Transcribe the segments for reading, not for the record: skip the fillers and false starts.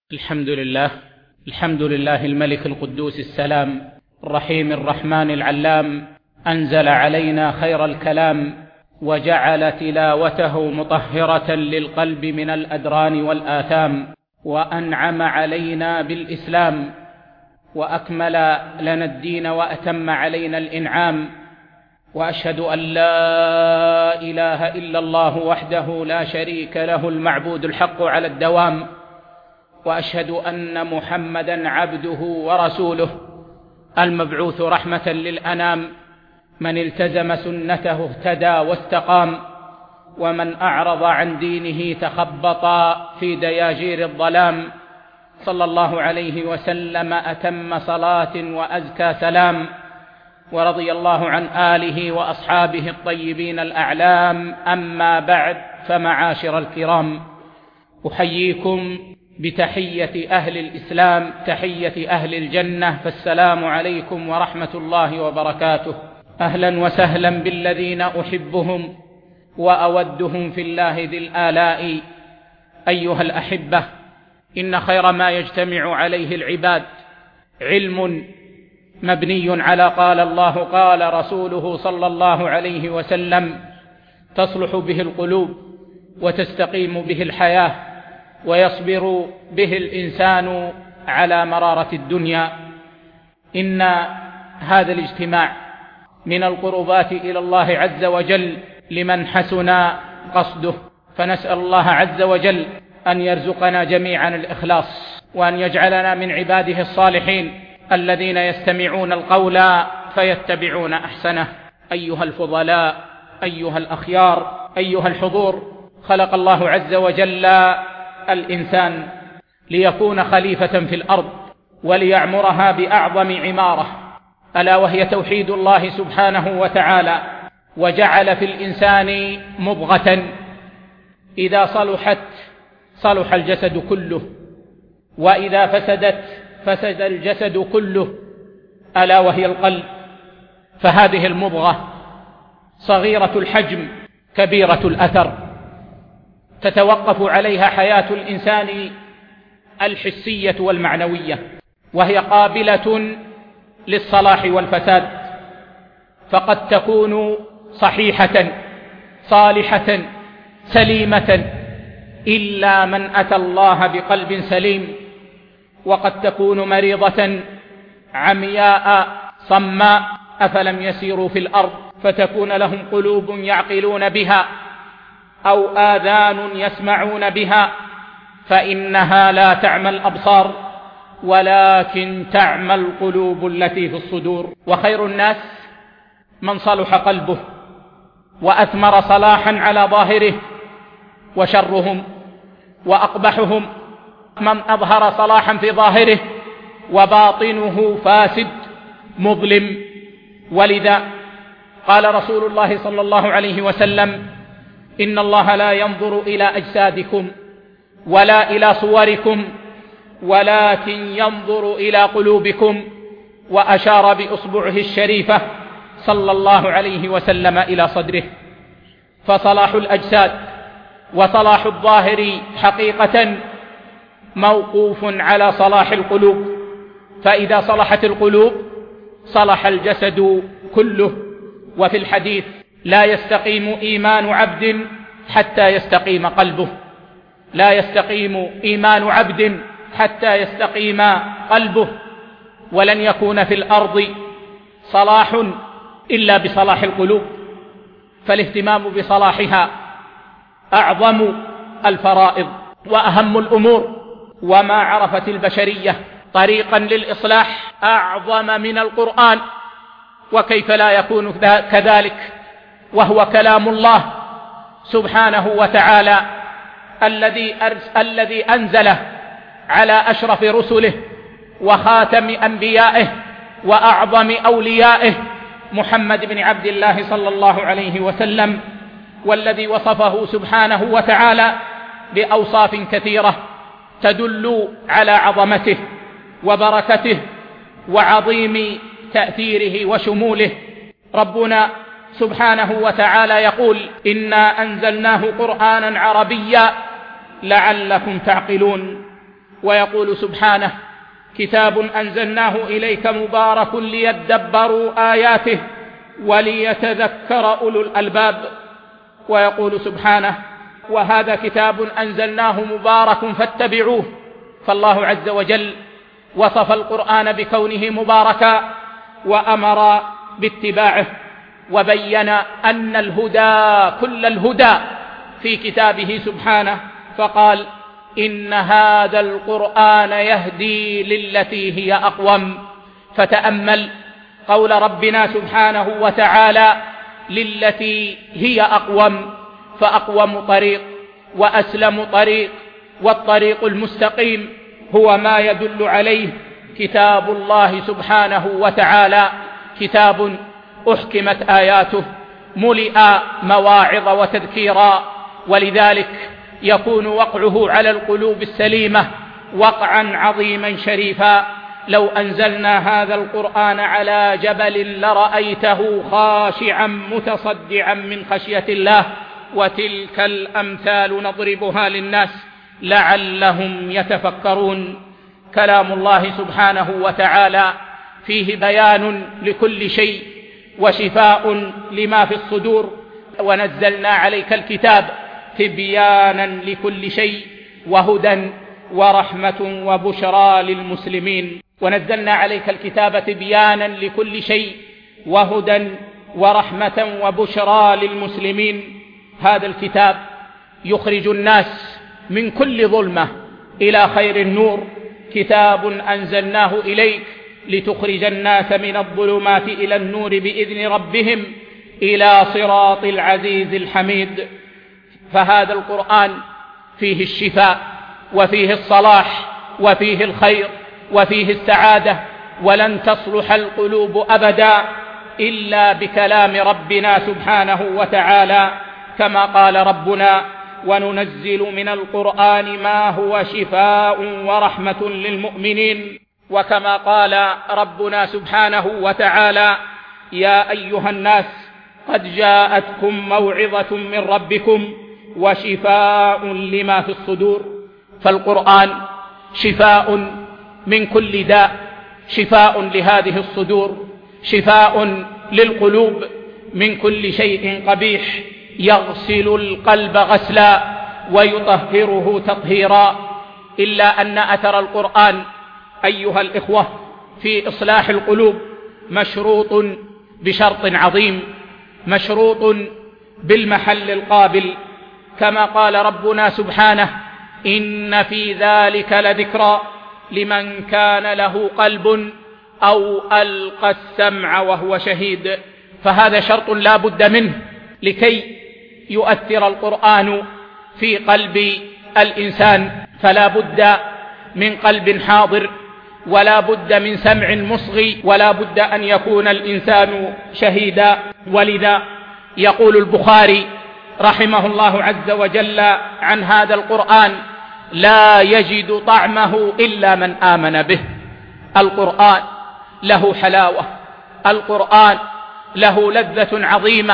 الحمد لله الملك القدوس السلام الرحيم الرحمن العلام، أنزل علينا خير الكلام وجعل تلاوته مطهرة للقلب من الأدران والآثام، وأنعم علينا بالإسلام وأكمل لنا الدين وأتم علينا الإنعام. وأشهد أن لا إله إلا الله وحده لا شريك له المعبود الحق على الدوام، وأشهد أن محمدًا عبده ورسوله المبعوث رحمة للأنام، من التزم سنته اهتدى واستقام، ومن أعرض عن دينه تخبط في دياجير الظلام. صلى الله عليه وسلم أتم صلاة وأزكى سلام، ورضي الله عن آله وأصحابه الطيبين الأعلام. أما بعد، فمعاشر الكرام، أحييكم بتحية أهل الإسلام، تحية أهل الجنة، فالسلام عليكم ورحمة الله وبركاته. أهلا وسهلا بالذين أحبهم وأودهم في الله ذي الآلاء. أيها الأحبة، إن خير ما يجتمع عليه العباد علم مبني على قال الله قال رسوله صلى الله عليه وسلم، تصلح به القلوب وتستقيم به الحياة ويصبر به الإنسان على مرارة الدنيا. إن هذا الاجتماع من القربات إلى الله عز وجل لمن حسن قصده، فنسأل الله عز وجل أن يرزقنا جميعا الإخلاص، وأن يجعلنا من عباده الصالحين الذين يستمعون القول فيتبعون أحسنه. أيها الفضلاء، أيها الأخيار، أيها الحضور، خلق الله عز وجل الإنسان ليكون خليفة في الأرض وليعمرها بأعظم عمارة، ألا وهي توحيد الله سبحانه وتعالى، وجعل في الإنسان مضغة إذا صلحت صلح الجسد كله، وإذا فسدت فسد الجسد كله، ألا وهي القلب. فهذه المضغة صغيرة الحجم كبيرة الأثر، تتوقف عليها حياة الإنسان الحسية والمعنوية، وهي قابلة للصلاح والفساد، فقد تكون صحيحة صالحة سليمة إلا من أتى الله بقلب سليم، وقد تكون مريضة عمياء صماء، أفلم يسيروا في الأرض فتكون لهم قلوب يعقلون بها أو آذان يسمعون بها، فإنها لا تعمى الأبصار ولكن تعمى القلوب التي في الصدور. وخير الناس من صلح قلبه وأثمر صلاحا على ظاهره، وشرهم وأقبحهم من أظهر صلاحا في ظاهره وباطنه فاسد مظلم. ولذا قال رسول الله صلى الله عليه وسلم: إن الله لا ينظر إلى أجسادكم ولا إلى صوركم ولكن ينظر إلى قلوبكم، وأشار بإصبعه الشريفة صلى الله عليه وسلم إلى صدره. فصلاح الأجساد وصلاح الظاهر حقيقة موقوف على صلاح القلوب، فإذا صلحت القلوب صلح الجسد كله. وفي الحديث: لا يستقيم إيمان عبد حتى يستقيم قلبه، لا يستقيم إيمان عبد حتى يستقيم قلبه. ولن يكون في الأرض صلاح إلا بصلاح القلوب، فالاهتمام بصلاحها أعظم الفرائض وأهم الأمور. وما عرفت البشرية طريقا للإصلاح أعظم من القرآن، وكيف لا يكون كذلك وهو كلام الله سبحانه وتعالى الذي أنزله على أشرف رسله وخاتم أنبيائه وأعظم أوليائه محمد بن عبد الله صلى الله عليه وسلم، والذي وصفه سبحانه وتعالى بأوصاف كثيرة تدل على عظمته وبركته وعظيم تأثيره وشموله. ربنا سبحانه وتعالى يقول: إنا أنزلناه قرآنا عربيا لعلكم تعقلون. ويقول سبحانه: كتاب أنزلناه إليك مبارك ليدبروا آياته وليتذكر أولو الألباب. ويقول سبحانه: وهذا كتاب أنزلناه مبارك فاتبعوه. فالله عز وجل وصف القرآن بكونه مباركا وأمر باتباعه، وبين أن الهدى كل الهدى في كتابه سبحانه، فقال: إن هذا القرآن يهدي للتي هي أقوم. فتأمل قول ربنا سبحانه وتعالى: للتي هي أقوم، فأقوم طريق وأسلم طريق، والطريق المستقيم هو ما يدل عليه كتاب الله سبحانه وتعالى، كتاب أحكمت آياته، ملئ مواعظ وتذكيرا، ولذلك يكون وقعه على القلوب السليمة وقعا عظيما شريفا. لو أنزلنا هذا القرآن على جبل لرأيته خاشعا متصدعا من خشية الله. وتلك الأمثال نضربها للناس لعلهم يتفكرون. كلام الله سبحانه وتعالى فيه بيان لكل شيء وشفاء لما في الصدور. ونزلنا عليك الكتاب تبيانا لكل شيء وهدى ورحمة وبشرى للمسلمين. ونزلنا عليك الكتاب تبيانا لكل شيء وهدى ورحمة وبشرى للمسلمين. هذا الكتاب يخرج الناس من كل ظلمة إلى خير النور. كتاب أنزلناه إليك لتخرج الناس من الظلمات إلى النور بإذن ربهم إلى صراط العزيز الحميد. فهذا القرآن فيه الشفاء وفيه الصلاح وفيه الخير وفيه السعادة. ولن تصلح القلوب أبدا إلا بكلام ربنا سبحانه وتعالى، كما قال ربنا: وننزل من القرآن ما هو شفاء ورحمة للمؤمنين. وكما قال ربنا سبحانه وتعالى: يا أيها الناس قد جاءتكم موعظة من ربكم وشفاء لما في الصدور. فالقرآن شفاء من كل داء، شفاء لهذه الصدور، شفاء للقلوب من كل شيء قبيح، يغسل القلب غسلا ويطهره تطهيرا. إلا أن أثر القرآن أيها الإخوة في إصلاح القلوب مشروط بشرط عظيم، مشروط بالمحل القابل، كما قال ربنا سبحانه: إن في ذلك لذكرى لمن كان له قلب أو ألقى السمع وهو شهيد. فهذا شرط لا بد منه لكي يؤثر القرآن في قلب الإنسان. فلا بد من قلب حاضر، ولا بد من سمع مصغي، ولا بد أن يكون الإنسان شهيدا. ولذا يقول البخاري رحمه الله عز وجل عن هذا القرآن: لا يجد طعمه إلا من آمن به. القرآن له حلاوة، القرآن له لذة عظيمة،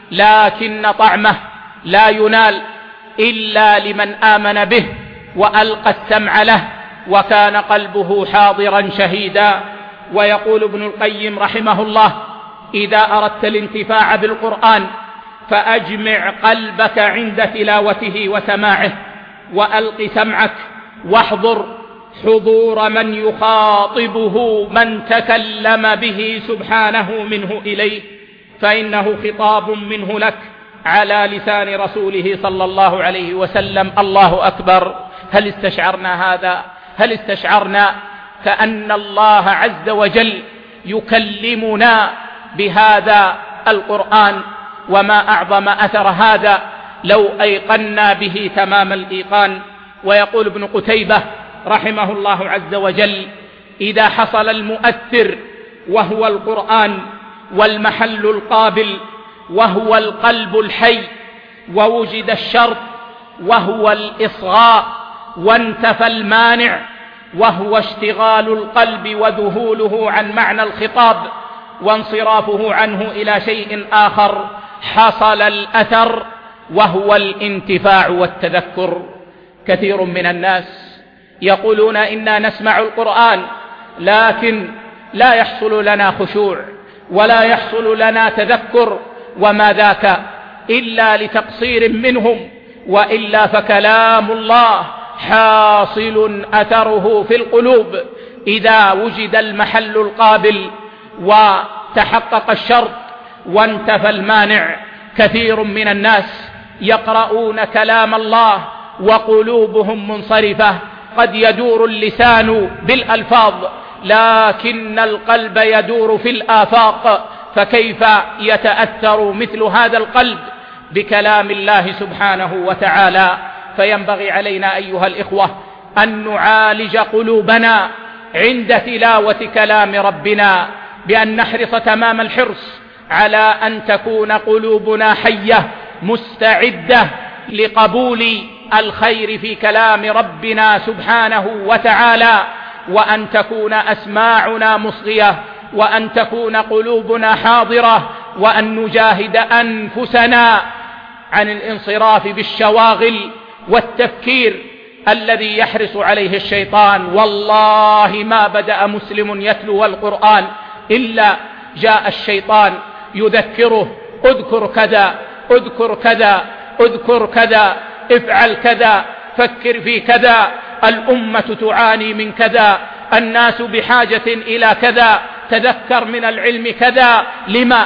لكن طعمه لا ينال إلا لمن آمن به وألقى السمع له وكان قلبه حاضرا شهيدا. ويقول ابن القيم رحمه الله: إذا أردت الانتفاع بالقرآن فأجمع قلبك عند تلاوته وسماعه، وألق سمعك، واحضر حضور من يخاطبه من تكلم به سبحانه منه إليه، فإنه خطاب منه لك على لسان رسوله صلى الله عليه وسلم. الله أكبر! هل استشعرنا هذا؟ هل استشعرنا كأن الله عز وجل يكلمنا بهذا القرآن؟ وما أعظم أثر هذا لو أيقنا به تمام الإيقان. ويقول ابن قتيبة رحمه الله عز وجل: إذا حصل المؤثر وهو القرآن، والمحل القابل وهو القلب الحي، ووجد الشرط وهو الإصغاء، وانتفى المانع وهو اشتغال القلب وذهوله عن معنى الخطاب وانصرافه عنه إلى شيء آخر، حصل الأثر وهو الانتفاع والتذكر. كثير من الناس يقولون إنا نسمع القرآن لكن لا يحصل لنا خشوع ولا يحصل لنا تذكر، وما ذاك إلا لتقصير منهم، وإلا فكلام الله حاصل أثره في القلوب إذا وجد المحل القابل وتحقق الشرط وانتفى المانع. كثير من الناس يقرؤون كلام الله وقلوبهم منصرفة، قد يدور اللسان بالألفاظ لكن القلب يدور في الآفاق، فكيف يتأثر مثل هذا القلب بكلام الله سبحانه وتعالى؟ فينبغي علينا أيها الإخوة أن نعالج قلوبنا عند تلاوة كلام ربنا، بأن نحرص تمام الحرص على أن تكون قلوبنا حية مستعدة لقبول الخير في كلام ربنا سبحانه وتعالى، وأن تكون أسماعنا مصغية، وأن تكون قلوبنا حاضرة، وأن نجاهد أنفسنا عن الانصراف بالشواغل والتفكير الذي يحرص عليه الشيطان. والله ما بدأ مسلم يتلو القرآن إلا جاء الشيطان يذكره: اذكر كذا، اذكر كذا، اذكر كذا، افعل كذا، فكر في كذا، الأمة تعاني من كذا، الناس بحاجة إلى كذا، تذكر من العلم كذا. لما؟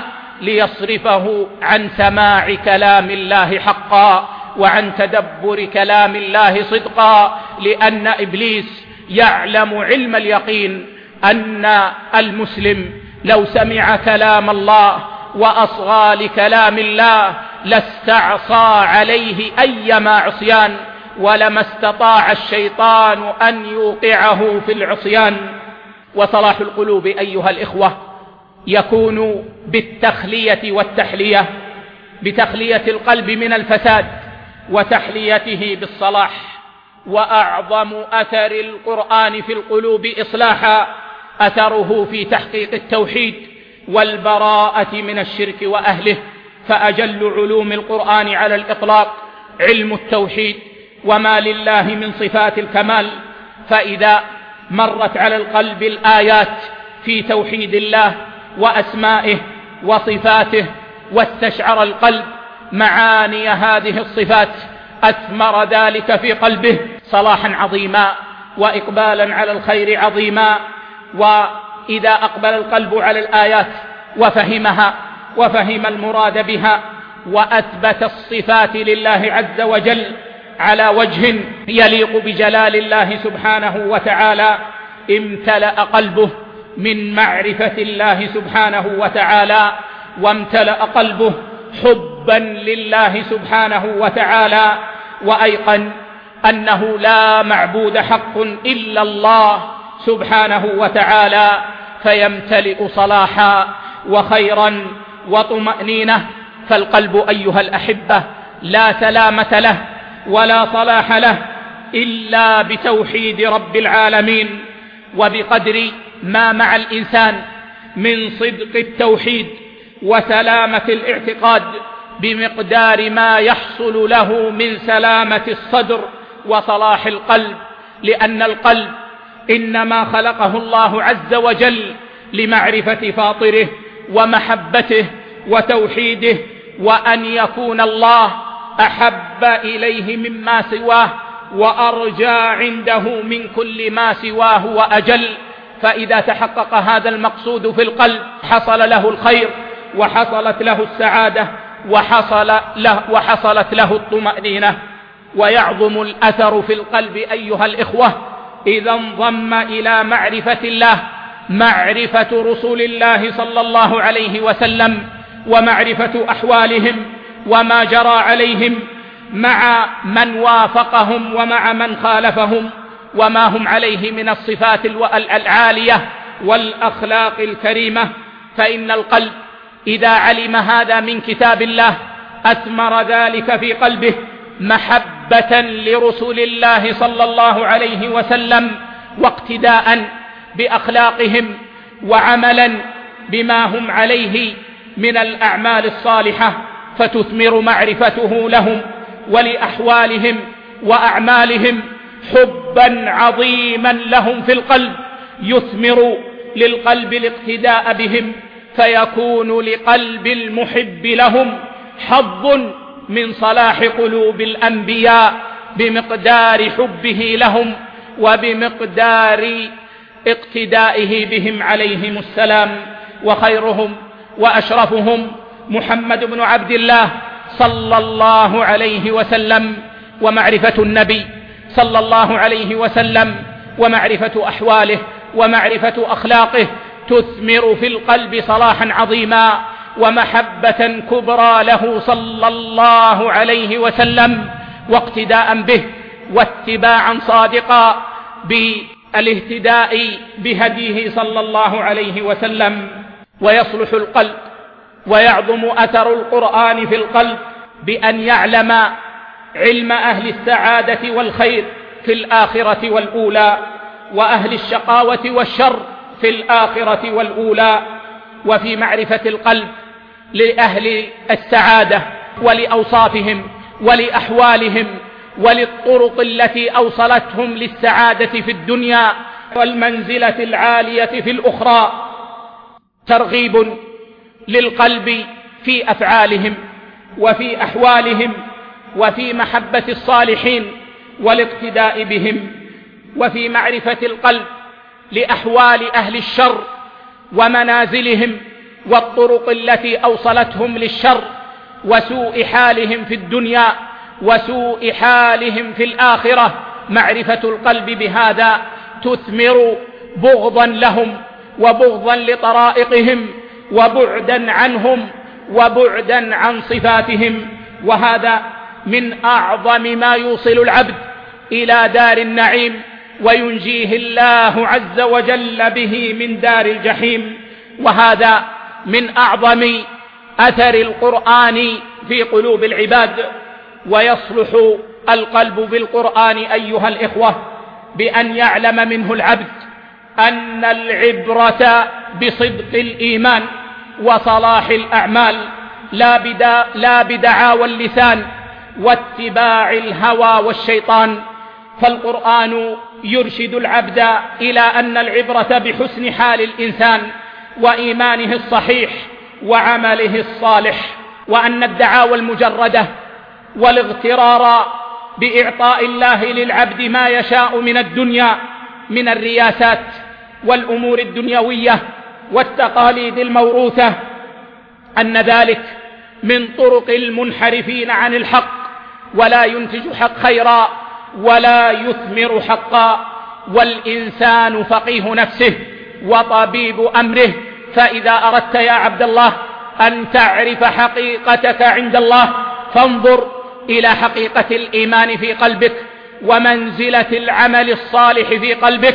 ليصرفه عن سماع كلام الله حقا وعن تدبر كلام الله صدقا، لأن إبليس يعلم علم اليقين أن المسلم لو سمع كلام الله وأصغى لكلام الله لاستعصى عليه أيما عصيان، ولما استطاع الشيطان أن يوقعه في العصيان. وصلاح القلوب أيها الإخوة يكون بالتخلية والتحلية، بتخلية القلب من الفساد وتحليته بالصلاح. وأعظم أثر القرآن في القلوب إصلاحا أثره في تحقيق التوحيد والبراءة من الشرك وأهله. فأجل علوم القرآن على الإطلاق علم التوحيد، وما لله من صفات الكمال. فإذا مرت على القلب الآيات في توحيد الله وأسمائه وصفاته واستشعر القلب معاني هذه الصفات أثمر ذلك في قلبه صلاحا عظيما وإقبالا على الخير عظيما. وإذا أقبل القلب على الآيات وفهمها وفهم المراد بها وأثبت الصفات لله عز وجل على وجه يليق بجلال الله سبحانه وتعالى، امتلأ قلبه من معرفة الله سبحانه وتعالى، وامتلأ قلبه حبا لله سبحانه وتعالى، وأيقن أنه لا معبود حق إلا الله سبحانه وتعالى، فيمتلئ صلاحا وخيرا وطمأنينة. فالقلب أيها الأحبة لا سلامة له ولا صلاح له إلا بتوحيد رب العالمين. وبقدر ما مع الإنسان من صدق التوحيد وسلامة الاعتقاد بمقدار ما يحصل له من سلامة الصدر وصلاح القلب، لأن القلب إنما خلقه الله عز وجل لمعرفة فاطره ومحبته وتوحيده، وأن يكون الله أحب إليه مما سواه وأرجى عنده من كل ما سواه وأجل. فإذا تحقق هذا المقصود في القلب حصل له الخير وحصلت له السعادة وحصلت له الطمأنينة. ويعظم الأثر في القلب أيها الإخوة إذا انضم إلى معرفة الله معرفة رسول الله صلى الله عليه وسلم ومعرفة أحوالهم وما جرى عليهم مع من وافقهم ومع من خالفهم وما هم عليه من الصفات العالية والأخلاق الكريمة. فإن القلب إذا علم هذا من كتاب الله أثمر ذلك في قلبه محبة لرسول الله صلى الله عليه وسلم واقتداء بأخلاقهم وعملا بما هم عليه من الأعمال الصالحة، فتثمر معرفته لهم ولأحوالهم وأعمالهم حبا عظيما لهم في القلب يثمر للقلب الاقتداء بهم، فيكون لقلب المحب لهم حظ من صلاح قلوب الأنبياء بمقدار حبه لهم وبمقدار اقتدائه بهم عليهم السلام. وخيرهم وأشرفهم محمد بن عبد الله صلى الله عليه وسلم، ومعرفة النبي صلى الله عليه وسلم ومعرفة أحواله ومعرفة أخلاقه تثمر في القلب صلاحا عظيما ومحبة كبرى له صلى الله عليه وسلم، واقتداء به واتباعا صادقا بالاهتداء بهديه صلى الله عليه وسلم. ويصلح القلب ويعظم أثر القرآن في القلب بأن يعلم علم أهل السعادة والخير في الآخرة والأولى، وأهل الشقاوة والشر في الآخرة والأولى. وفي معرفة القلب لأهل السعادة ولأوصافهم ولأحوالهم وللطرق التي أوصلتهم للسعادة في الدنيا والمنزلة العالية في الأخرى ترغيب للقلب في أفعالهم وفي أحوالهم وفي محبة الصالحين والاقتداء بهم. وفي معرفة القلب لأحوال أهل الشر ومنازلهم والطرق التي أوصلتهم للشر وسوء حالهم في الدنيا وسوء حالهم في الآخرة. معرفة القلب بهذا تثمر بغضا لهم وبغضا لطرائقهم وبعدا عنهم وبعدا عن صفاتهم. وهذا من أعظم ما يوصل العبد إلى دار النعيم وينجيه الله عز وجل به من دار الجحيم. وهذا من أعظم أثر القرآن في قلوب العباد. ويصلح القلب بالقرآن أيها الإخوة بأن يعلم منه العبد أن العبرة بصدق الإيمان وصلاح الأعمال لا بدعاوى اللسان واتباع الهوى والشيطان. فالقرآن يرشد العبد إلى أن العبرة بحسن حال الإنسان وإيمانه الصحيح وعمله الصالح، وأن الدعاوى المجردة والاغترار بإعطاء الله للعبد ما يشاء من الدنيا من الرياسات والأمور الدنيوية والتقاليد الموروثة أن ذلك من طرق المنحرفين عن الحق، ولا ينتج حق خيرا ولا يثمر حقا. والإنسان فقيه نفسه وطبيب أمره. فإذا أردت يا عبد الله أن تعرف حقيقتك عند الله فانظر إلى حقيقة الإيمان في قلبك ومنزلة العمل الصالح في قلبك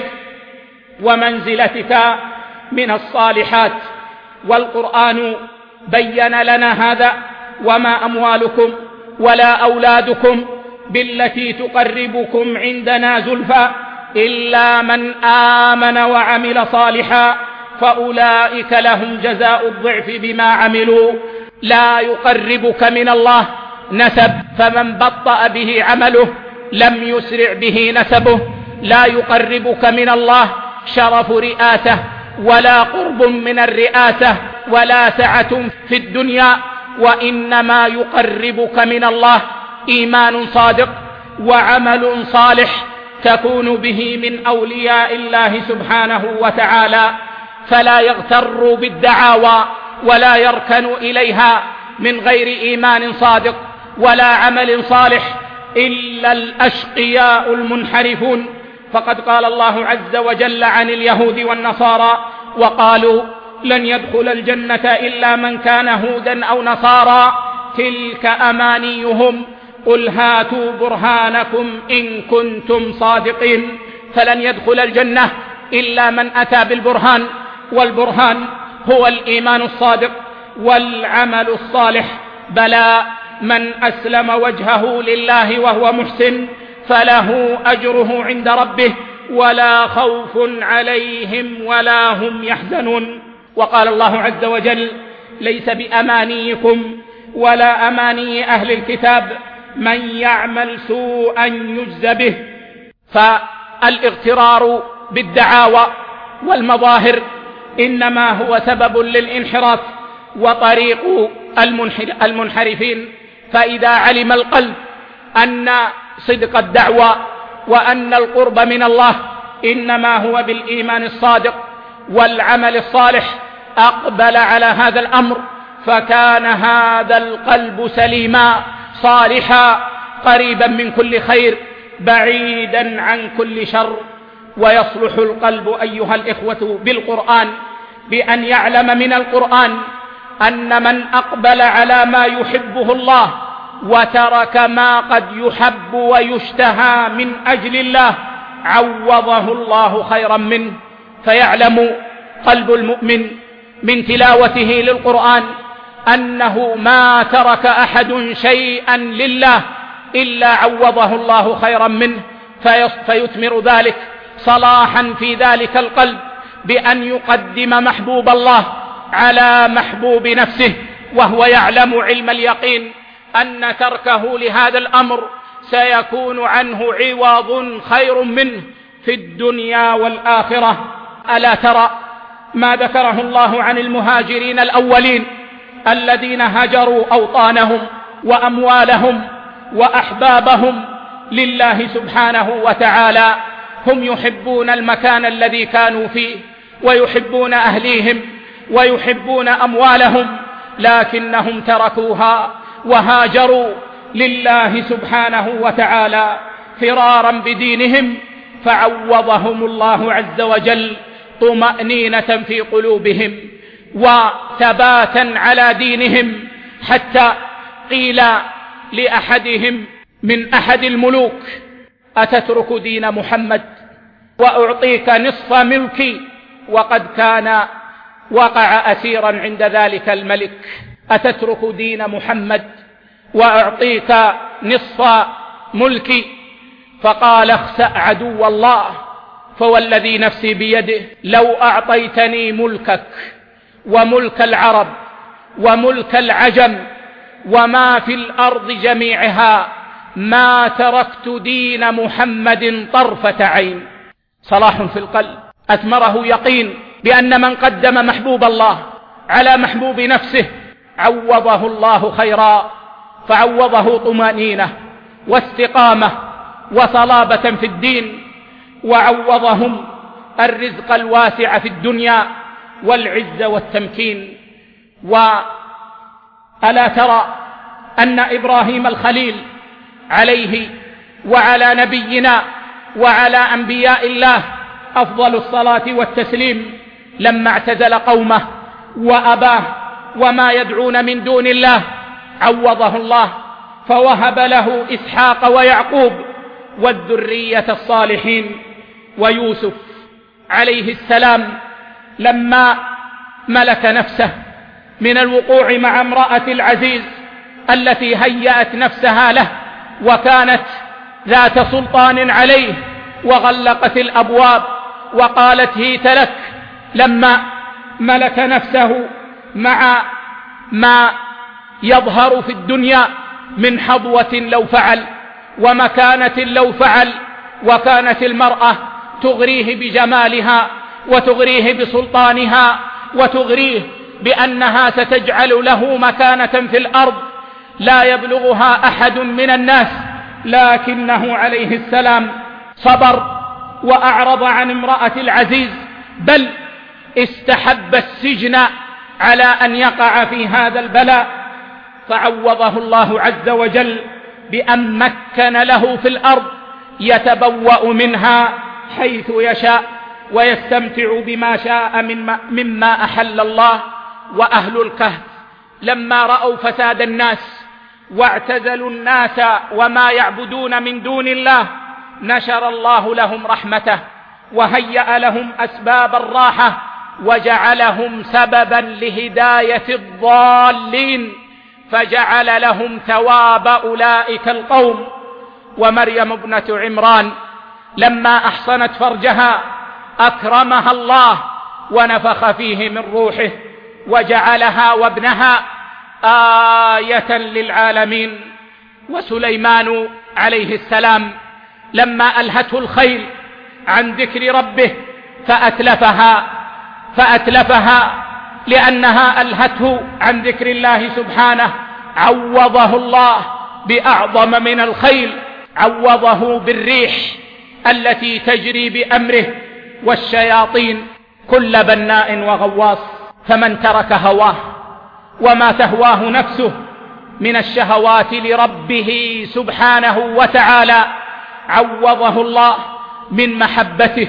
ومنزلتك من الصالحات. والقرآن بين لنا هذا: وما أموالكم ولا أولادكم بالتي تقربكم عندنا زلفى إلا من آمن وعمل صالحا فأولئك لهم جزاء الضعف بما عملوا. لا يقربك من الله نسب، فمن بطأ به عمله لم يسرع به نسبه. لا يقربك من الله شرف رئاسة ولا قرب من الرئاسة ولا سعة في الدنيا، وإنما يقربك من الله إيمان صادق وعمل صالح تكون به من أولياء الله سبحانه وتعالى. فلا يغتر بالدعاوى ولا يركن إليها من غير إيمان صادق ولا عمل صالح إلا الأشقياء المنحرفون. فقد قال الله عز وجل عن اليهود والنصارى: وقالوا لن يدخل الجنة إلا من كان هودا أو نصارى تلك أمانيهم قل هاتوا برهانكم إن كنتم صادقين. فلن يدخل الجنة إلا من أتى بالبرهان، والبرهان هو الإيمان الصادق والعمل الصالح. بلى من أسلم وجهه لله وهو محسن فله أجره عند ربه ولا خوف عليهم ولا هم يحزنون. وقال الله عز وجل: ليس بأمانيكم ولا أماني أهل الكتاب من يعمل سوءا يجز به فالاغترار بالدعاوى والمظاهر إنما هو سبب للانحراف وطريق المنحرفين. فإذا علم القلب أن صدق الدعوة وأن القرب من الله إنما هو بالإيمان الصادق والعمل الصالح أقبل على هذا الأمر، فكان هذا القلب سليما صالحا قريبا من كل خير بعيدا عن كل شر. ويصلح القلب أيها الإخوة بالقرآن بأن يعلم من القرآن أن من أقبل على ما يحبه الله وترك ما قد يحب ويشتهى من أجل الله عوضه الله خيرا منه. فيعلم قلب المؤمن من تلاوته للقرآن أنه ما ترك أحد شيئا لله إلا عوضه الله خيرا منه، فيثمر ذلك صلاحا في ذلك القلب بأن يقدم محبوب الله على محبوب نفسه، وهو يعلم علم اليقين أن تركه لهذا الأمر سيكون عنه عوض خير منه في الدنيا والآخرة. ألا ترى ما ذكره الله عن المهاجرين الأولين الذين هجروا أوطانهم وأموالهم وأحبابهم لله سبحانه وتعالى؟ هم يحبون المكان الذي كانوا فيه ويحبون أهليهم ويحبون أموالهم، لكنهم تركوها وهاجروا لله سبحانه وتعالى فرارا بدينهم، فعوضهم الله عز وجل طمأنينة في قلوبهم وثباتا على دينهم، حتى قيل لأحدهم من أحد الملوك: أتترك دين محمد وأعطيك نصف ملكي؟ وقد كان وقع أسيرا عند ذلك الملك. أتترك دين محمد وأعطيك نصف ملكي؟ فقال: اخسأ عدو الله، فوالذي نفسي بيده لو أعطيتني ملكك وملك العرب وملك العجم وما في الأرض جميعها ما تركت دين محمد طرفة عين. صلاح في القلب أثمره يقين بأن من قدم محبوب الله على محبوب نفسه عوضه الله خيرا، فعوضه طمأنينة واستقامة وصلابة في الدين، وعوضهم الرزق الواسع في الدنيا والعز والتمكين. وألا ترى أن إبراهيم الخليل عليه وعلى نبينا وعلى أنبياء الله أفضل الصلاة والتسليم لما اعتزل قومه وأباه وما يدعون من دون الله عوضه الله فوهب له إسحاق ويعقوب والذرية الصالحين. ويوسف عليه السلام لما ملك نفسه من الوقوع مع امرأة العزيز التي هيأت نفسها له وكانت ذات سلطان عليه وغلقت الأبواب وقالت: هيت لك، لما ملك نفسه مع ما يظهر في الدنيا من حظوة لو فعل ومكانة لو فعل، وكانت المرأة تغريه بجمالها وتغريه بسلطانها وتغريه بأنها ستجعل له مكانة في الأرض لا يبلغها أحد من الناس، لكنه عليه السلام صبر وأعرض عن امرأة العزيز، بل استحب السجن على أن يقع في هذا البلاء، فعوضه الله عز وجل بأن مكن له في الأرض يتبوأ منها حيث يشاء ويستمتع بما شاء مما أحل الله. وأهل الكهف لما رأوا فساد الناس واعتزلوا الناس وما يعبدون من دون الله نشر الله لهم رحمته وهيأ لهم أسباب الراحة وجعلهم سببا لهداية الضالين، فجعل لهم ثواب أولئك القوم. ومريم ابنة عمران لما أحصنت فرجها أكرمها الله ونفخ فيه من روحه وجعلها وابنها آية للعالمين. وسليمان عليه السلام لما ألهته الخيل عن ذكر ربه فأتلفها لأنها ألهته عن ذكر الله سبحانه، عوضه الله بأعظم من الخيل، عوضه بالريح التي تجري بأمره والشياطين كل بناء وغواص. فمن ترك هواه وما تهواه نفسه من الشهوات لربه سبحانه وتعالى، عوضه الله من محبته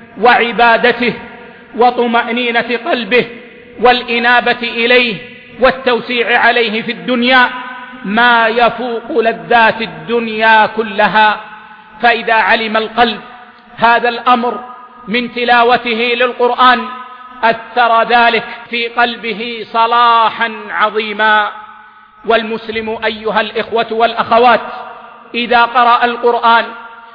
وعبادته وطمأنينة قلبه والإنابة إليه والتوسيع عليه في الدنيا ما يفوق لذات الدنيا كلها. فإذا علم القلب هذا الأمر من تلاوته للقرآن أثر ذلك في قلبه صلاحا عظيما. والمسلم أيها الإخوة والأخوات إذا قرأ القرآن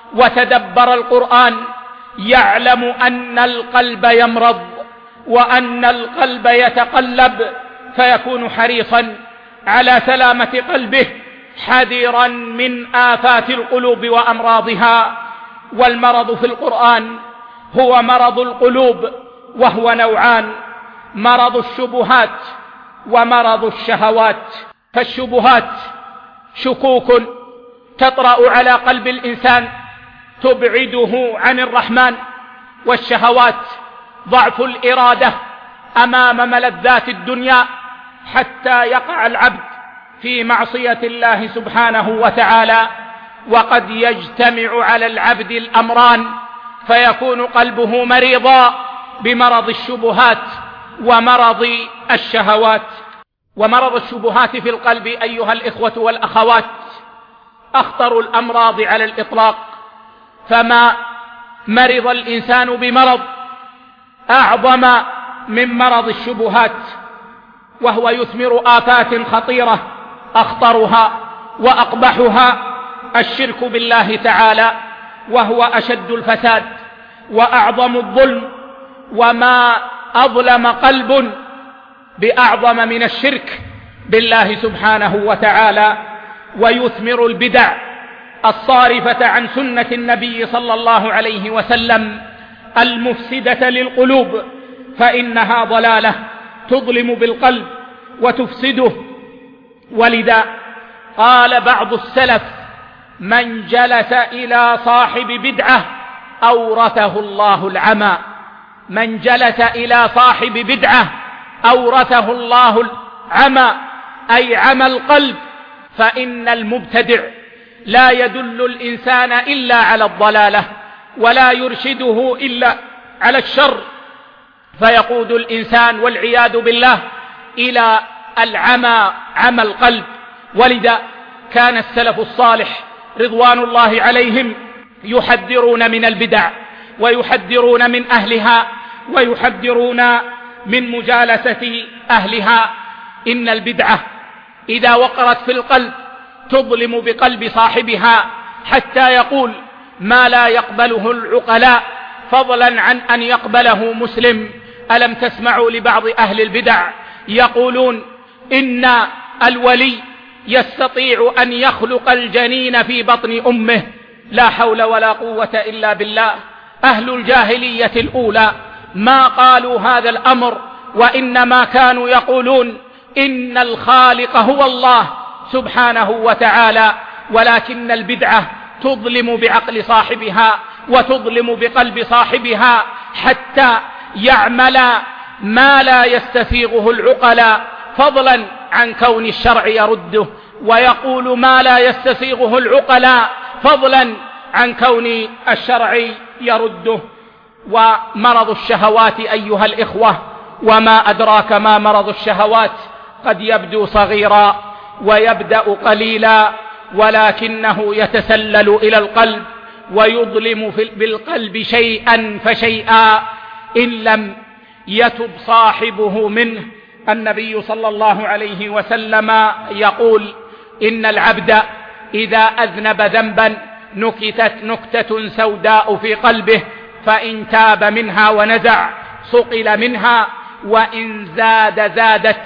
وتدبر القرآن يعلم أن القلب يمرض وأن القلب يتقلب، فيكون حريصا على سلامة قلبه حذرا من آفات القلوب وأمراضها. والمرض في القرآن هو مرض القلوب، وهو نوعان: مرض الشبهات ومرض الشهوات. فالشبهات شكوك تطرأ على قلب الإنسان تبعده عن الرحمن، والشهوات ضعف الإرادة أمام ملذات الدنيا حتى يقع العبد في معصية الله سبحانه وتعالى. وقد يجتمع على العبد الأمران فيكون قلبه مريضا بمرض الشبهات ومرض الشهوات. ومرض الشبهات في القلب أيها الإخوة والأخوات أخطر الأمراض على الإطلاق، فما مرض الإنسان بمرض أعظم من مرض الشبهات، وهو يثمر آفات خطيرة أخطرها وأقبحها الشرك بالله تعالى، وهو أشد الفساد وأعظم الظلم، وما أظلم قلب بأعظم من الشرك بالله سبحانه وتعالى. ويثمر البدع الصارفة عن سنة النبي صلى الله عليه وسلم المفسدة للقلوب، فإنها ضلالة تظلم بالقلب وتفسده. ولذا قال بعض السلف: من جلس إلى صاحب بدعة أورثه الله العمى. من جلس إلى صاحب بدعة أورثه الله العمى، أي عمى القلب. فإن المبتدع لا يدل الإنسان إلا على الضلالة ولا يرشده إلا على الشر، فيقود الإنسان والعياذ بالله إلى العمى، عمى القلب. ولذا كان السلف الصالح رضوان الله عليهم يحذرون من البدع ويحذرون من أهلها ويحذرون من مجالسة أهلها. إن البدعة إذا وقرت في القلب تظلم بقلب صاحبها حتى يقول ما لا يقبله العقلاء، فضلا عن أن يقبله مسلم. ألم تسمعوا لبعض أهل البدع يقولون إن الولي يستطيع أن يخلق الجنين في بطن أمه؟ لا حول ولا قوة إلا بالله. أهل الجاهلية الأولى ما قالوا هذا الأمر، وإنما كانوا يقولون إن الخالق هو الله سبحانه وتعالى. ولكن البدعة تظلم بعقل صاحبها وتظلم بقلب صاحبها حتى يعمل ما لا يستسيغه العقلاء، فضلا عن كون الشرع يرده، ويقول ما لا يستسيغه العقلاء فضلا عن كون الشرع يرده. ومرض الشهوات أيها الإخوة، وما أدراك ما مرض الشهوات، قد يبدو صغيرا ويبدأ قليلا، ولكنه يتسلل إلى القلب ويظلم بالقلب شيئا فشيئا إن لم يتب صاحبه منه. النبي صلى الله عليه وسلم يقول: إن العبد إذا أذنب ذنبا نكتت نكتة سوداء في قلبه، فإن تاب منها ونزع صقل منها، وإن زاد زادت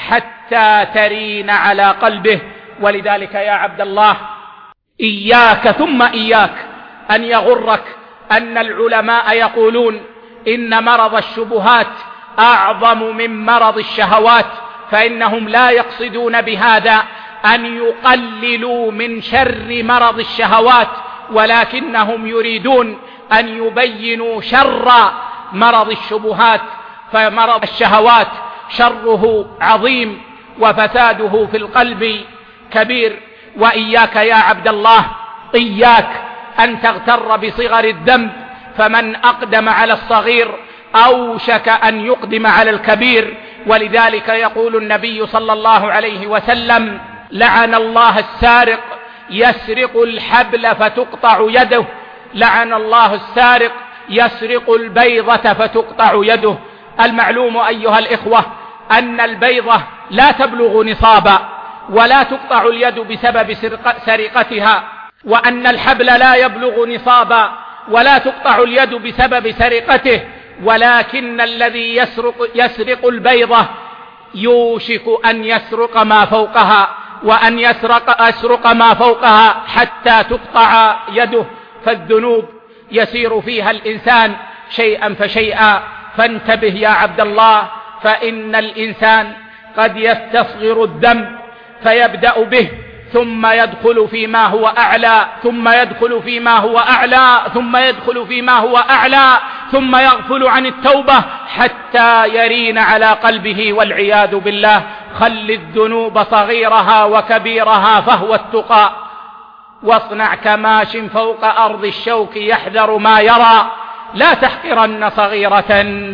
حتى ترين على قلبه. ولذلك يا عبد الله إياك ثم إياك أن يغرك أن العلماء يقولون إن مرض الشبهات أعظم من مرض الشهوات، فإنهم لا يقصدون بهذا أن يقللوا من شر مرض الشهوات، ولكنهم يريدون أن يبينوا شر مرض الشبهات. فمرض الشهوات شره عظيم وفساده في القلب كبير. وإياك يا عبد الله، إياك أن تغتر بصغر الذنب، فمن أقدم على الصغير أوشك أن يقدم على الكبير. ولذلك يقول النبي صلى الله عليه وسلم: لعن الله السارق يسرق الحبل فتقطع يده، لعن الله السارق يسرق البيضة فتقطع يده. المعلوم أيها الإخوة أن البيضة لا تبلغ نصابا ولا تقطع اليد بسبب سرقتها، وأن الحبل لا يبلغ نصابا ولا تقطع اليد بسبب سرقته، ولكن الذي يسرق البيضة يوشك أن يسرق ما فوقها، وأن يسرق ما فوقها حتى تقطع يده. فالذنوب يسير فيها الإنسان شيئا فشيئا. فانتبه يا عبد الله، فإن الإنسان قد يستصغر الذنب فيبدأ به، ثم يدخل فيما هو أعلى، ثم يدخل فيما هو أعلى، ثم يدخل فيما هو أعلى، ثم يغفل عن التوبة حتى يرين على قلبه والعياذ بالله. خل الذنوب صغيرها وكبيرها فهو التقى، واصنع كماش فوق أرض الشوك يحذر ما يرى، لا تحقرن صغيرة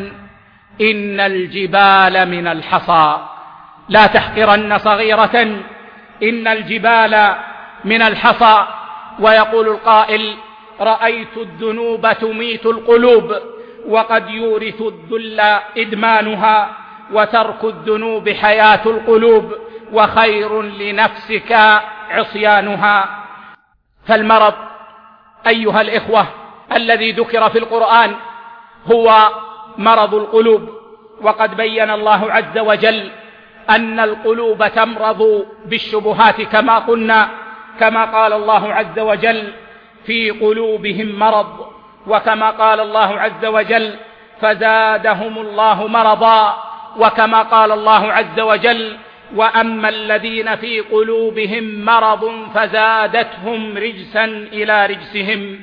إن الجبال من الحصى، لا تحقرن صغيرة إن الجبال من الحصى. ويقول القائل: رأيت الذنوب تميت القلوب وقد يورث الذل إدمانها، وترك الذنوب حياة القلوب وخير لنفسك عصيانها. فالمرض أيها الإخوة الذي ذكر في القرآن هو مرض القلوب، وقد بين الله عز وجل أن القلوب تمرض بالشبهات كما قلنا، كما قال الله عز وجل: في قلوبهم مرض، وكما قال الله عز وجل: فزادهم الله مرضا، وكما قال الله عز وجل: وأما الذين في قلوبهم مرض فزادتهم رجسا إلى رجسهم.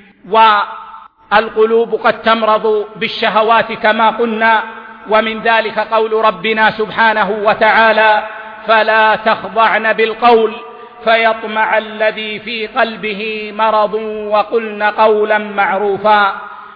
والقلوب قد تمرض بالشهوات كما قلنا، ومن ذلك قول ربنا سبحانه وتعالى: فلا تخضعن بالقول فيطمع الذي في قلبه مرض وقلن قولا معروفا.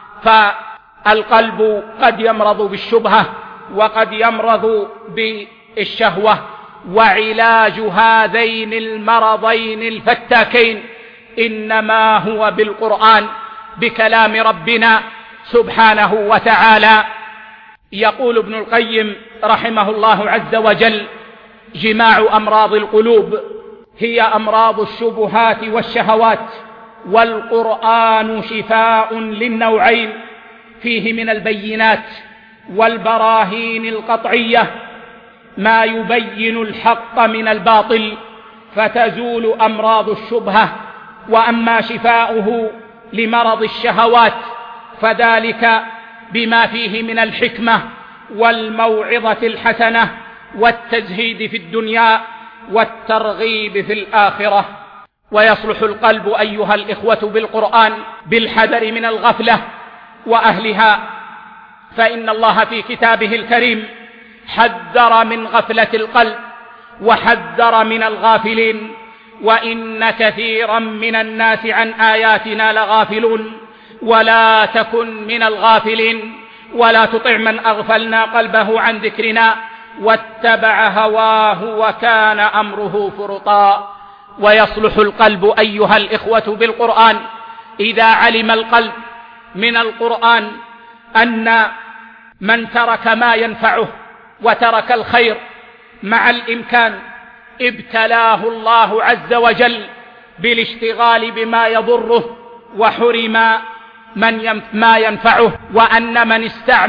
فالقلب قد يمرض بالشبهة وقد يمرض بالشهوة، وعلاج هذين المرضين الفتاكين إنما هو بالقرآن، بكلام ربنا سبحانه وتعالى. يقول ابن القيم رحمه الله عز وجل: جماع أمراض القلوب هي أمراض الشبهات والشهوات، والقرآن شفاء للنوعين، فيه من البينات والبراهين القطعية ما يبين الحق من الباطل، فتزول أمراض الشبهة. وأما شفاؤه لمرض الشهوات فذلك بما فيه من الحكمة والموعظة الحسنة والتزهيد في الدنيا والترغيب في الآخرة. ويصلح القلب أيها الإخوة بالقرآن بالحذر من الغفلة وأهلها، فإن الله في كتابه الكريم حذر من غفلة القلب وحذر من الغافلين: وإن كثيرا من الناس عن آياتنا لغافلون ولا تكن من الغافلين ولا تطع من أغفلنا قلبه عن ذكرنا واتبع هواه وكان أمره فرطا. ويصلح القلب أيها الإخوة بالقرآن إذا علم القلب من القرآن أن من ترك ما ينفعه وترك الخير مع الإمكان ابتلاه الله عز وجل بالاشتغال بما يضره وحرم ما ينفعه. وأن من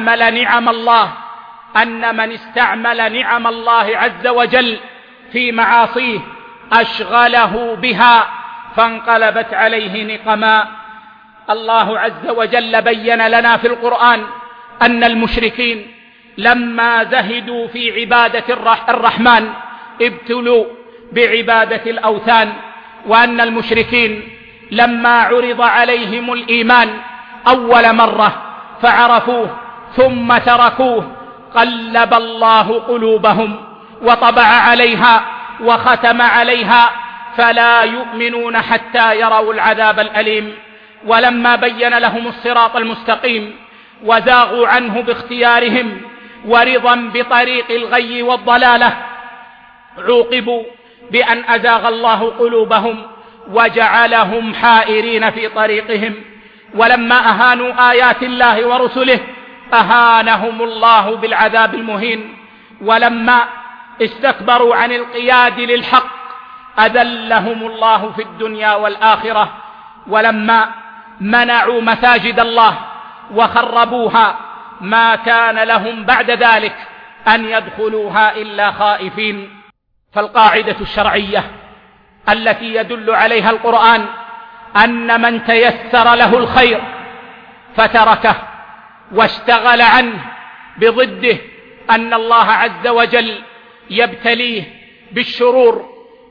استعمل نعم الله عز وجل في معاصيه أشغله بها فانقلبت عليه نقما. الله عز وجل بين لنا في القرآن أن المشركين لما زهدوا في عبادة الرحمن ابتلوا بعبادة الأوثان، وأن المشركين لما عرض عليهم الإيمان أول مرة فعرفوه ثم تركوه قلب الله قلوبهم وطبع عليها وختم عليها، فلا يؤمنون حتى يروا العذاب الأليم. ولما بين لهم الصراط المستقيم وزاغوا عنه باختيارهم ورضا بطريق الغي والضلالة، عوقبوا بأن أزاغ الله قلوبهم وجعلهم حائرين في طريقهم. ولما أهانوا آيات الله ورسله أهانهم الله بالعذاب المهين. ولما استكبروا عن القياد للحق أذلهم الله في الدنيا والآخرة. ولما منعوا مساجد الله وخربوها ما كان لهم بعد ذلك أن يدخلوها إلا خائفين. فالقاعدة الشرعية التي يدل عليها القرآن أن من تيسر له الخير فتركه واشتغل عنه بضده أن الله عز وجل يبتليه بالشرور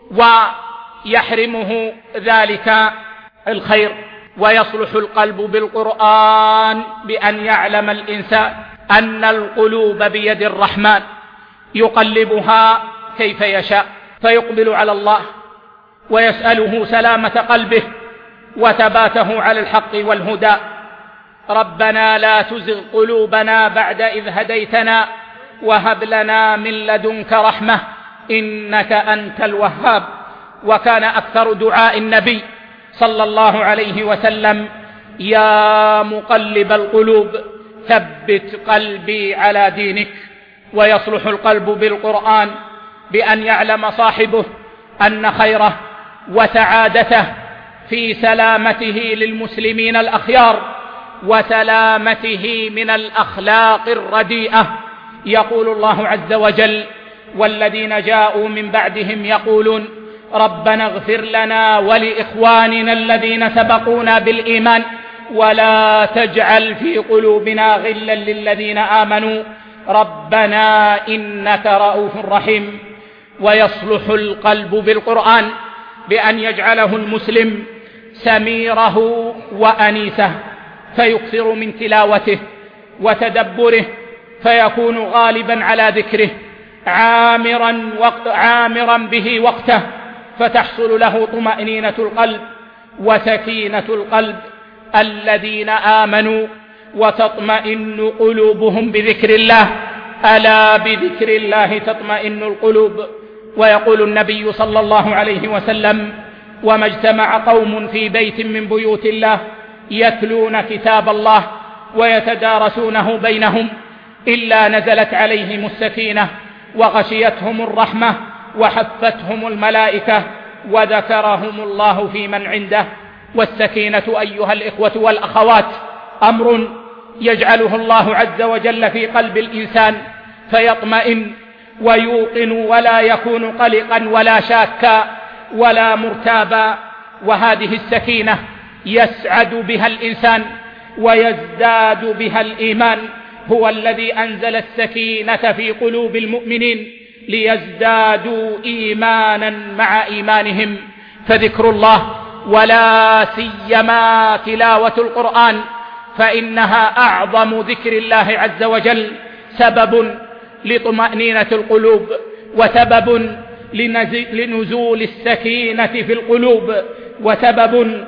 ويحرمه ذلك الخير. ويصلح القلب بالقرآن بأن يعلم الإنسان أن القلوب بيد الرحمن يقلبها كيف يشاء، فيقبل على الله ويسأله سلامة قلبه وثباته على الحق والهدى. ربنا لا تزغ قلوبنا بعد إذ هديتنا وهب لنا من لدنك رحمة إنك أنت الوهاب. وكان أكثر دعاء النبي صلى الله عليه وسلم يا مقلب القلوب ثبت قلبي على دينك. ويصلح القلب بالقرآن بأن يعلم صاحبه أن خيره وسعادته في سلامته للمسلمين الأخيار وسلامته من الأخلاق الرديئة. يقول الله عز وجل والذين جاءوا من بعدهم يقولون ربنا اغفر لنا ولإخواننا الذين سبقونا بالإيمان ولا تجعل في قلوبنا غلا للذين آمنوا ربنا إنك رؤوف رحيم. ويصلح القلب بالقرآن بأن يجعله المسلم سميره وأنيسه، فيكثر من تلاوته وتدبره، فيكون غالبا على ذكره عامرا به وقته، فتحصل له طمأنينة القلب وسكينة القلب. الذين آمنوا وتطمئن قلوبهم بذكر الله ألا بذكر الله تطمئن القلوب. ويقول النبي صلى الله عليه وسلم وما اجتمع قوم في بيت من بيوت الله يتلون كتاب الله ويتدارسونه بينهم إلا نزلت عليهم السكينة وغشيتهم الرحمة وحفتهم الملائكة وذكرهم الله في من عنده. والسكينة أيها الإخوة والأخوات أمر يجعله الله عز وجل في قلب الإنسان فيطمئن ويوقن ولا يكون قلقا ولا شاكا ولا مرتابا. وهذه السكينة يسعد بها الإنسان ويزداد بها الإيمان. هو الذي أنزل السكينة في قلوب المؤمنين ليزدادوا إيمانا مع إيمانهم. فذكر الله ولا سيما تلاوة القرآن فإنها أعظم ذكر الله عز وجل سبب لطمأنينة القلوب وسبب لنزول السكينة في القلوب وسبب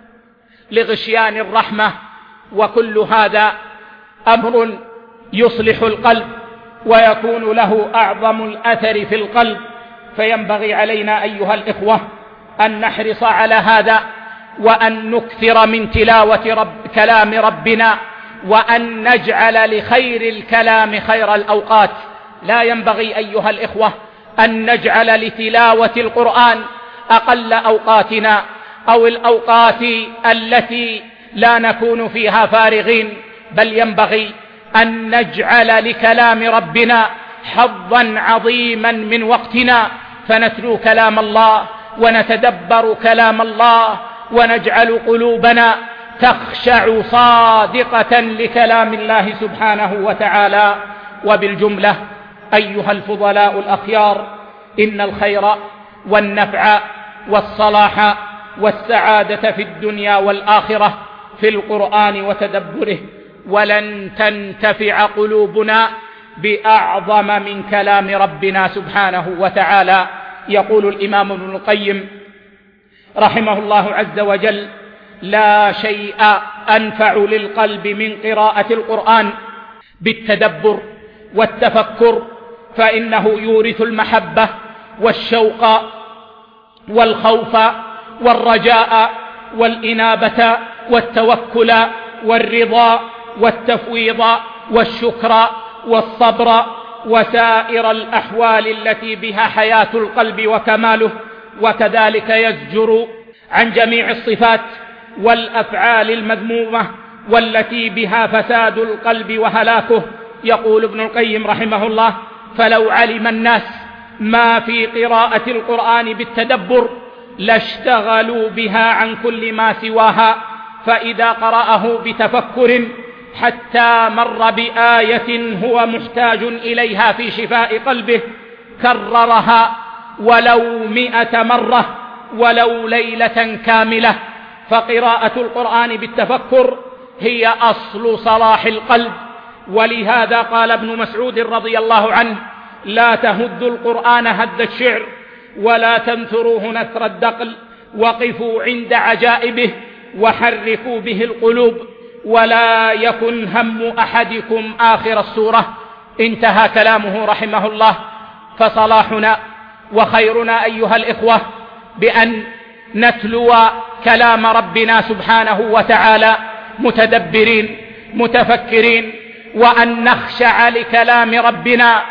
لغشيان الرحمة. وكل هذا أمر يصلح القلب ويكون له أعظم الأثر في القلب. فينبغي علينا أيها الإخوة أن نحرص على هذا وأن نكثر من تلاوة كلام ربنا وأن نجعل لخير الكلام خير الأوقات. لا ينبغي أيها الإخوة أن نجعل لتلاوة القرآن أقل أوقاتنا أو الأوقات التي لا نكون فيها فارغين، بل ينبغي أن نجعل لكلام ربنا حظا عظيما من وقتنا فنتلو كلام الله ونتدبر كلام الله ونجعل قلوبنا تخشع صادقة لكلام الله سبحانه وتعالى. وبالجملة أيها الفضلاء الأخيار، إن الخير والنفع والصلاح والسعادة في الدنيا والآخرة في القرآن وتدبره، ولن تنتفع قلوبنا بأعظم من كلام ربنا سبحانه وتعالى. يقول الإمام ابن القيم رحمه الله عز وجل: لا شيء أنفع للقلب من قراءة القرآن بالتدبر والتفكر، فإنه يورث المحبة والشوق والخوف والرجاء والإنابة والتوكل والرضا والتفويض والشكر والصبر وسائر الأحوال التي بها حياة القلب وكماله. وكذلك يزجر عن جميع الصفات والأفعال المذمومة والتي بها فساد القلب وهلاكه. يقول ابن القيم رحمه الله: فلو علم الناس ما في قراءة القرآن بالتدبر لاشتغلوا بها عن كل ما سواها، فإذا قرأه بتفكر حتى مر بآية هو محتاج إليها في شفاء قلبه كررها ولو 100 مرة ولو ليلة كاملة. فقراءة القرآن بالتفكر هي أصل صلاح القلب. ولهذا قال ابن مسعود رضي الله عنه: لا تهدوا القرآن هد الشعر ولا تنثروه نثر الدقل، وقفوا عند عجائبه وحركوا به القلوب، ولا يكن هم أحدكم آخر السورة. انتهى كلامه رحمه الله. فصلاحنا وخيرنا أيها الإخوة بأن نتلو كلام ربنا سبحانه وتعالى متدبرين متفكرين، وأن نخشع لكلام ربنا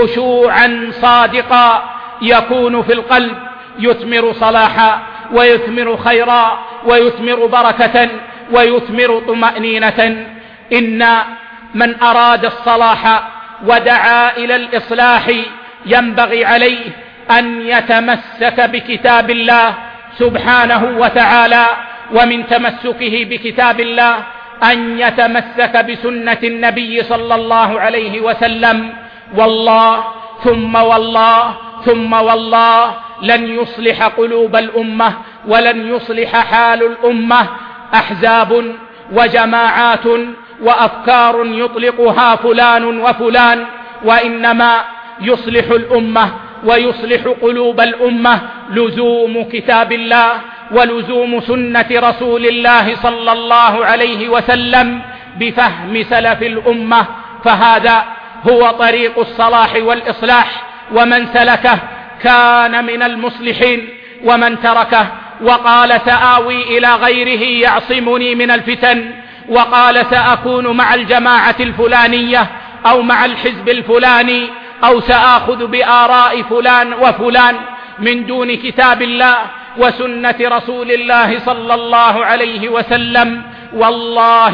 خشوعا صادقا يكون في القلب يثمر صلاحا ويثمر خيرا ويثمر بركة ويثمر طمأنينة. إن من أراد الصلاح ودعا إلى الإصلاح ينبغي عليه أن يتمسك بكتاب الله سبحانه وتعالى، ومن تمسكه بكتاب الله أن يتمسك بسنة النبي صلى الله عليه وسلم. والله ثم والله ثم والله لن يصلح قلوب الأمة ولن يصلح حال الأمة أحزاب وجماعات وأفكار يطلقها فلان وفلان، وإنما يصلح الأمة ويصلح قلوب الأمة لزوم كتاب الله ولزوم سنة رسول الله صلى الله عليه وسلم بفهم سلف الأمة. فهذا هو طريق الصلاح والإصلاح، ومن سلكه كان من المصلحين، ومن تركه وقال سآوي إلى غيره يعصمني من الفتن، وقال سأكون مع الجماعة الفلانية أو مع الحزب الفلاني أو سآخذ بآراء فلان وفلان من دون كتاب الله وسنة رسول الله صلى الله عليه وسلم، والله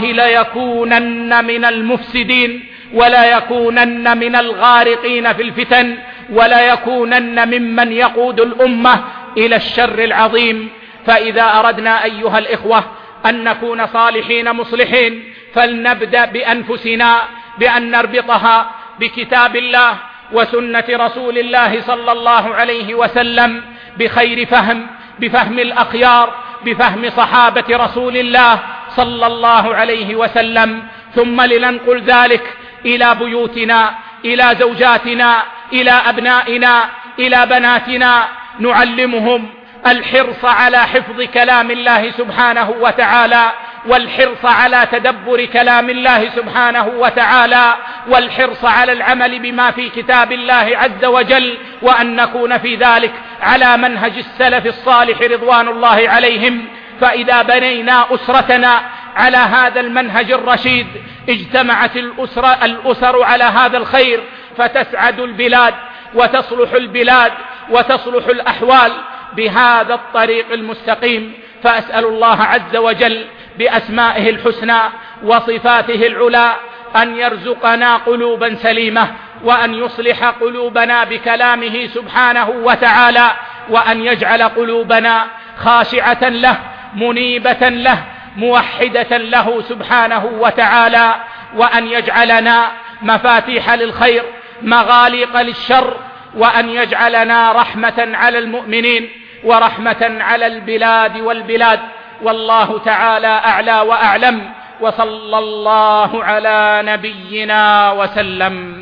ليكونن من المفسدين ولا يكونن من الغارقين في الفتن ولا يكونن ممن يقود الأمة إلى الشر العظيم. فإذا أردنا أيها الإخوة أن نكون صالحين مصلحين فلنبدأ بأنفسنا بأن نربطها بكتاب الله وسنة رسول الله صلى الله عليه وسلم بخير فهم، بفهم الأخيار، بفهم صحابة رسول الله صلى الله عليه وسلم. ثم لننقل ذلك إلى بيوتنا، إلى زوجاتنا، إلى أبنائنا، إلى بناتنا، نعلمهم الحرص على حفظ كلام الله سبحانه وتعالى، والحرص على تدبر كلام الله سبحانه وتعالى، والحرص على العمل بما في كتاب الله عز وجل، وأن نكون في ذلك على منهج السلف الصالح رضوان الله عليهم. فإذا بنينا أسرتنا على هذا المنهج الرشيد اجتمعت الأسر على هذا الخير، فتسعد البلاد وتصلح البلاد وتصلح الأحوال بهذا الطريق المستقيم. فأسأل الله عز وجل بأسمائه الحسنى وصفاته العلى أن يرزقنا قلوبا سليمة، وأن يصلح قلوبنا بكلامه سبحانه وتعالى، وأن يجعل قلوبنا خاشعة له منيبة له موحدة له سبحانه وتعالى، وأن يجعلنا مفاتيح للخير مغاليق للشر، وأن يجعلنا رحمة على المؤمنين ورحمة على البلاد والبلاد. والله تعالى أعلى وأعلم، وصلى الله على نبينا وسلم.